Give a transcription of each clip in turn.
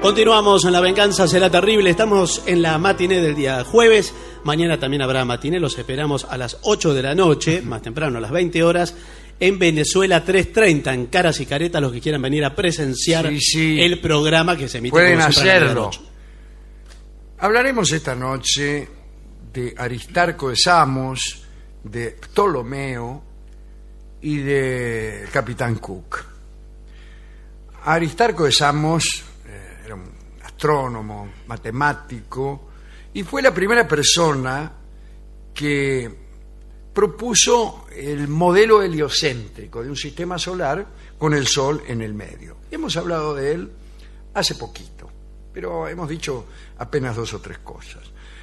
Continuamos en La Venganza Será Terrible. Estamos en la matiné del día jueves. Mañana también habrá matiné. Los esperamos a las 8 de la noche, más temprano, a las 20 horas, en Venezuela 330, en Caras y Caretas, los que quieran venir a presenciar el programa que se emite. Pueden hacerlo. Hablaremos esta noche de Aristarco de Samos, de Ptolomeo y de Capitán Cook. Aristarco de Samos era un astrónomo, matemático, y fue la primera persona que propuso el modelo heliocéntrico de un sistema solar con el Sol en el medio. Hemos hablado de él hace poquito, pero hemos dicho apenas 2 o 3 cosas.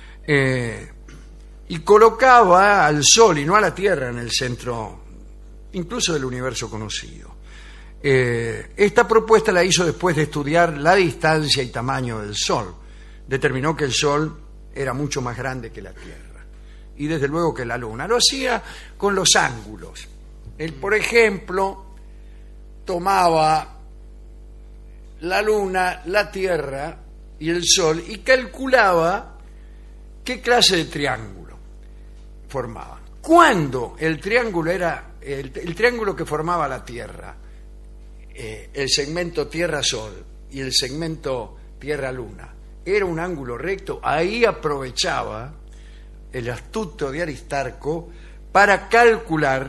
Y colocaba al Sol y no a la Tierra en el centro, incluso del universo conocido. Esta propuesta la hizo después de estudiar la distancia y tamaño del Sol. Determinó que el Sol era mucho más grande que la Tierra y desde luego que la Luna. Lo hacía con los ángulos. Él, por ejemplo, tomaba la Luna, la Tierra y el Sol y calculaba qué clase de triángulo formaban. Cuando el triángulo era el triángulo que formaba la Tierra, el segmento Tierra-Sol y el segmento Tierra-Luna, era un ángulo recto, ahí aprovechaba el astuto de Aristarco para calcular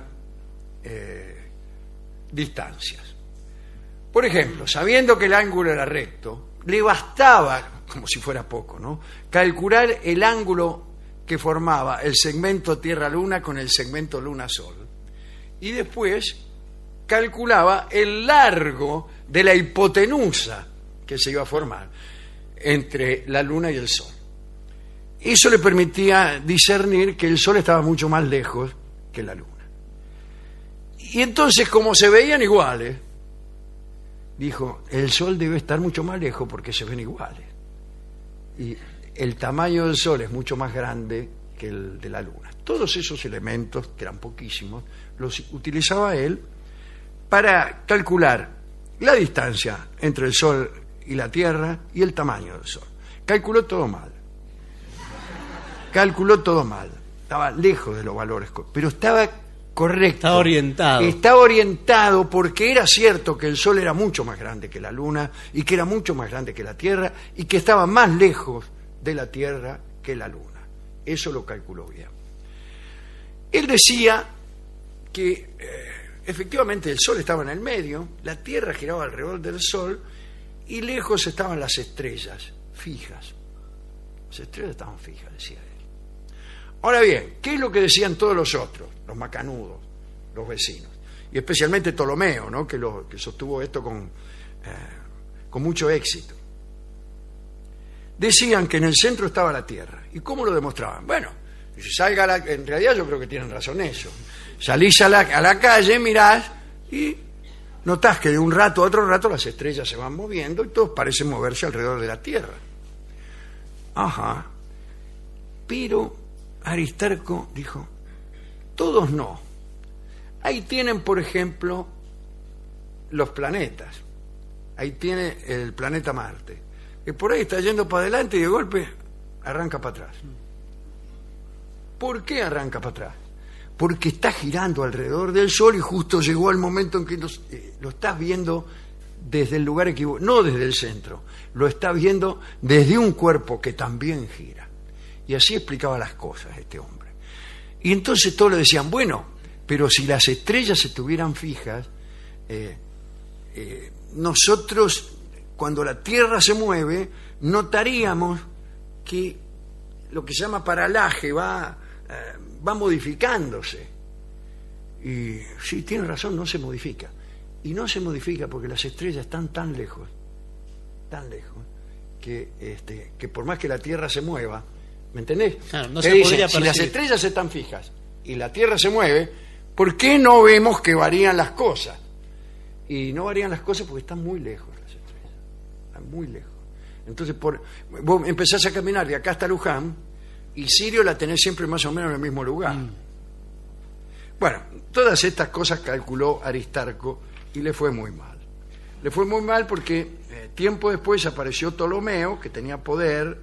distancias. Por ejemplo, sabiendo que el ángulo era recto, le bastaba, como si fuera poco, ¿no?, calcular el ángulo que formaba el segmento Tierra-Luna con el segmento Luna-Sol. Y después calculaba el largo de la hipotenusa que se iba a formar entre la Luna y el Sol. Eso le permitía discernir que el Sol estaba mucho más lejos que la Luna. Y entonces, como se veían iguales, dijo, el Sol debe estar mucho más lejos porque se ven iguales. Y el tamaño del Sol es mucho más grande que el de la Luna. Todos esos elementos, que eran poquísimos, los utilizaba él para calcular la distancia entre el Sol y la Tierra y el tamaño del Sol. Calculó todo mal. Estaba lejos de los valores, pero estaba correcto. Estaba orientado. Estaba orientado porque era cierto que el Sol era mucho más grande que la Luna y que era mucho más grande que la Tierra y que estaba más lejos de la Tierra que la Luna. Eso lo calculó bien. Él decía que efectivamente el Sol estaba en el medio, la Tierra giraba alrededor del Sol y lejos estaban las estrellas, fijas. Las estrellas estaban fijas, decía él. Ahora bien, ¿qué es lo que decían todos los otros? Los macanudos, los vecinos. Y especialmente Ptolomeo, ¿no?, que sostuvo esto con mucho éxito. Decían que en el centro estaba la Tierra. ¿Y cómo lo demostraban? Bueno, en realidad yo creo que tienen razón eso. Salís a la calle, mirás y notás que de un rato a otro rato las estrellas se van moviendo y todos parecen moverse alrededor de la Tierra. Ajá. Pero Aristarco dijo, todos no. Ahí tienen, por ejemplo, los planetas. Ahí tiene el planeta Marte, que por ahí está yendo para adelante y de golpe arranca para atrás. ¿Por qué arranca para atrás? Porque está girando alrededor del Sol y justo llegó el momento en que lo estás viendo desde el lugar equivocado, no desde el centro, lo estás viendo desde un cuerpo que también gira. Y así explicaba las cosas este hombre. Y entonces todos le decían, bueno, pero si las estrellas estuvieran fijas, nosotros, cuando la Tierra se mueve, notaríamos que lo que se llama paralaje va modificándose. Y sí, tiene razón, no se modifica. Y no se modifica porque las estrellas están tan lejos, que por más que la Tierra se mueva, ¿me entendés? Claro, no te se dicen, podría si las percibir. estrellas están fijas y la Tierra se mueve, ¿por qué no vemos que varían las cosas? Y no varían las cosas porque están muy lejos las estrellas. Están muy lejos. Entonces, vos empezás a caminar de acá hasta Luján y Sirio la tenés siempre más o menos en el mismo lugar. Bueno, todas estas cosas calculó Aristarco y le fue muy mal. Le fue muy mal porque Tiempo después apareció Ptolomeo, que tenía poder,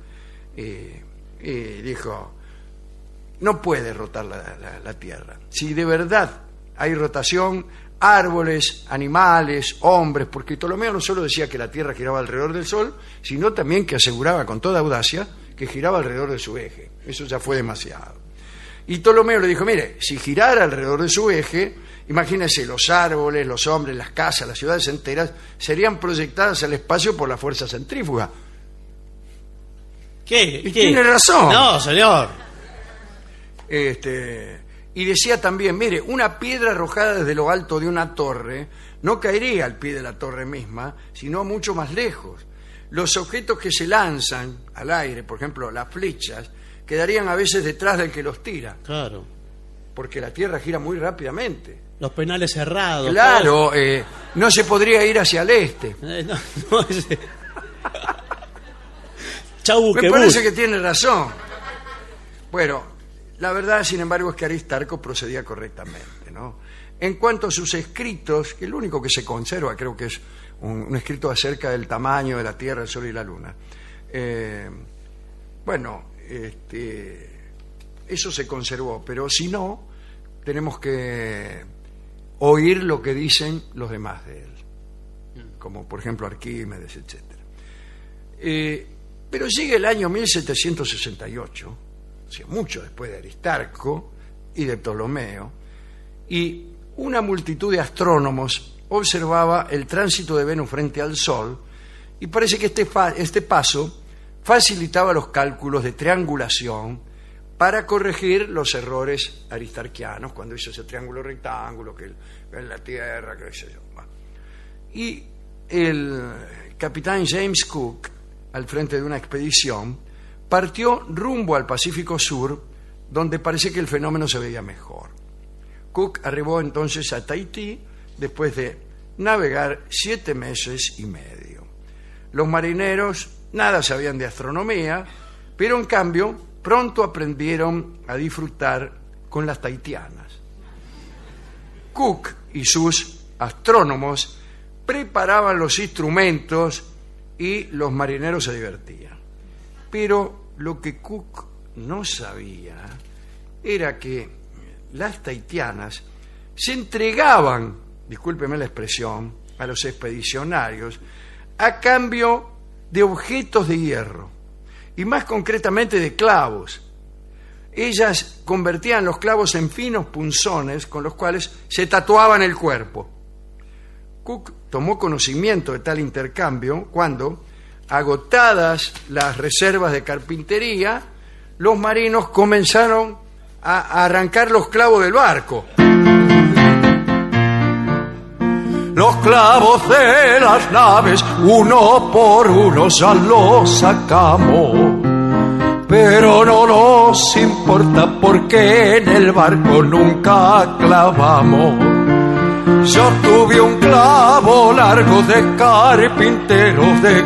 y dijo: no puede rotar la Tierra. Si de verdad hay rotación, árboles, animales, hombres, porque Ptolomeo no solo decía que la Tierra giraba alrededor del Sol, sino también que aseguraba con toda audacia que giraba alrededor de su eje. Eso ya fue demasiado. Y Ptolomeo le dijo: mire, si girara alrededor de su eje, imagínense, los árboles, los hombres, las casas, las ciudades enteras serían proyectadas al espacio por la fuerza centrífuga. ¿Qué? Y tiene razón. No, señor. Y decía también: mire, una piedra arrojada desde lo alto de una torre no caería al pie de la torre misma, sino mucho más lejos. Los objetos que se lanzan al aire, por ejemplo, las flechas, quedarían a veces detrás del que los tira. Claro. Porque la Tierra gira muy rápidamente. Los penales cerrados. Claro, no se podría ir hacia el este. No, Chau, me parece que tiene razón. Bueno, la verdad, sin embargo, es que Aristarco procedía correctamente, ¿no? En cuanto a sus escritos, que el único que se conserva creo que es un escrito acerca del tamaño de la Tierra, el Sol y la Luna. Eso se conservó, pero si no, tenemos que oír lo que dicen los demás de él, como por ejemplo Arquímedes, etc. Pero sigue el año 1768, o sea, mucho después de Aristarco y de Ptolomeo, y una multitud de astrónomos observaba el tránsito de Venus frente al Sol, y parece que este paso facilitaba los cálculos de triangulación para corregir los errores aristarquianos, cuando hizo ese triángulo rectángulo, que es la Tierra, qué sé yo. Y el capitán James Cook, al frente de una expedición, partió rumbo al Pacífico Sur, donde parece que el fenómeno se veía mejor. Cook arribó entonces a Tahití después de navegar 7 meses y medio. Los marineros nada sabían de astronomía, pero en cambio pronto aprendieron a disfrutar con las tahitianas. Cook y sus astrónomos preparaban los instrumentos y los marineros se divertían. Pero lo que Cook no sabía era que las tahitianas se entregaban, discúlpeme la expresión, a los expedicionarios a cambio de objetos de hierro, y más concretamente de clavos. Ellas convertían los clavos en finos punzones con los cuales se tatuaban el cuerpo. Cook tomó conocimiento de tal intercambio cuando, agotadas las reservas de carpintería, los marinos comenzaron a arrancar los clavos del barco. Los clavos de las naves, uno por uno ya los sacamos, pero no nos importa porque en el barco nunca clavamos. Yo tuve un clavo largo de carpintero,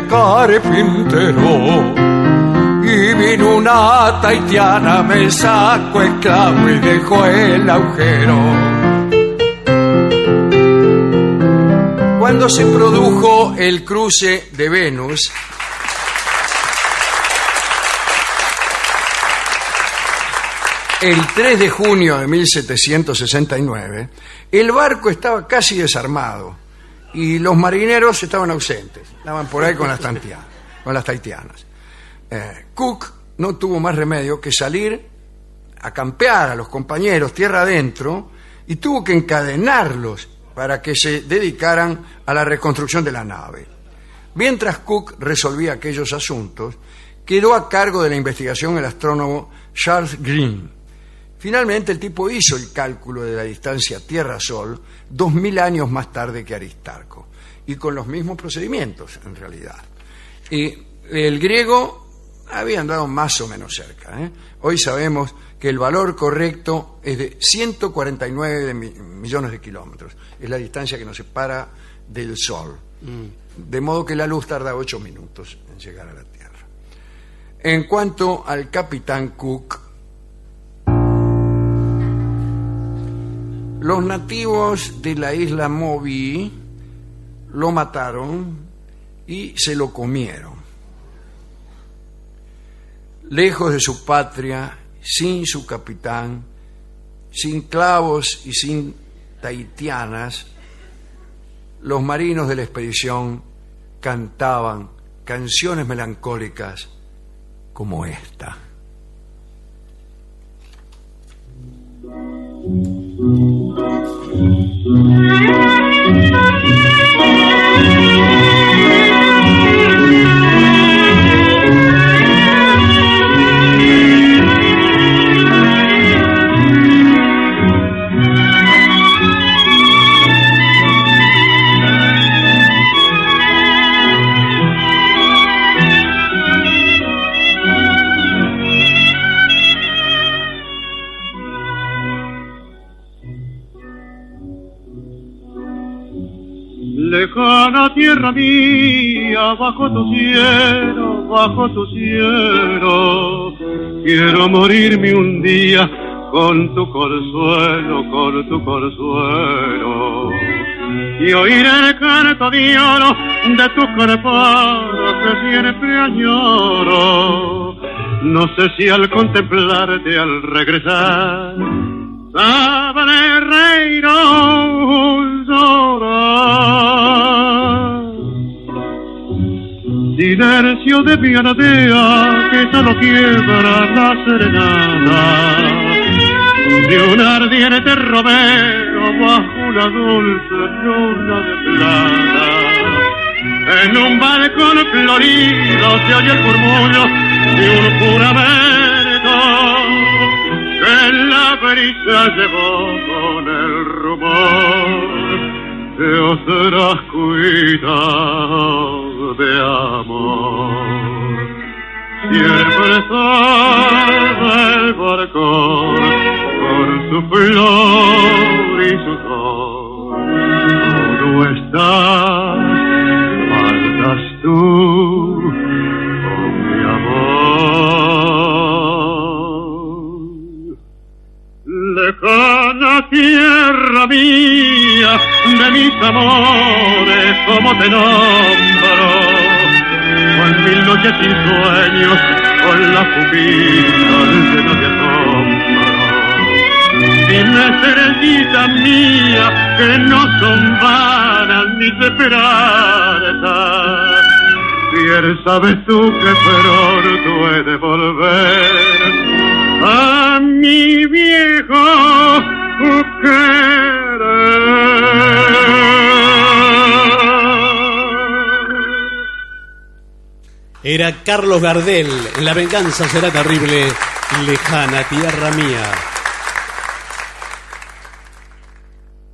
y vino una tahitiana, me sacó el clavo y dejó el agujero. Cuando se produjo el cruce de Venus, el 3 de junio de 1769, el barco estaba casi desarmado y los marineros estaban ausentes, estaban por ahí con las tahitianas. Cook no tuvo más remedio que salir a campear a los compañeros tierra adentro y tuvo que encadenarlos para que se dedicaran a la reconstrucción de la nave. Mientras Cook resolvía aquellos asuntos, quedó a cargo de la investigación el astrónomo Charles Green. Finalmente el tipo hizo el cálculo de la distancia Tierra-Sol 2000 años más tarde que Aristarco, y con los mismos procedimientos en realidad. Y el griego había andado más o menos cerca. Hoy sabemos que el valor correcto es de 149 millones de kilómetros. Es la distancia que nos separa del Sol. De modo que la luz tarda 8 minutos en llegar a la Tierra. En cuanto al capitán Cook, los nativos de la isla Moby lo mataron y se lo comieron. Lejos de su patria, sin su capitán, sin clavos y sin tahitianas, los marinos de la expedición cantaban canciones melancólicas como esta. Lejana tierra mía, bajo tu cielo, quiero morirme un día con tu consuelo, y oír el canto de oro de tu cuerpo que siempre añoro. No sé si al contemplarte, al regresar, sabré reír o llorar. Silencio de mi aldea que solo quiebra la serenata de un ardiente romero bajo una dulce luna de plata. En un balcón florido se oye el murmullo de un juramento que la brisa llevó con el rumor de otras cuidas de amor. Siempre sabe el barcón con su flor y su sol. Tú no estás, faltas tú, oh mi amor. Lejana tierra mía, de mis amores, como te nombro, con mil noches sin sueños, con la pupila llena de asombro. Dime, estrellita mía, que no son vanas ni esperanzas. Bien sabes tú que pronto he de volver a mi viejo querer. Era Carlos Gardel, en La venganza será terrible, lejana tierra mía.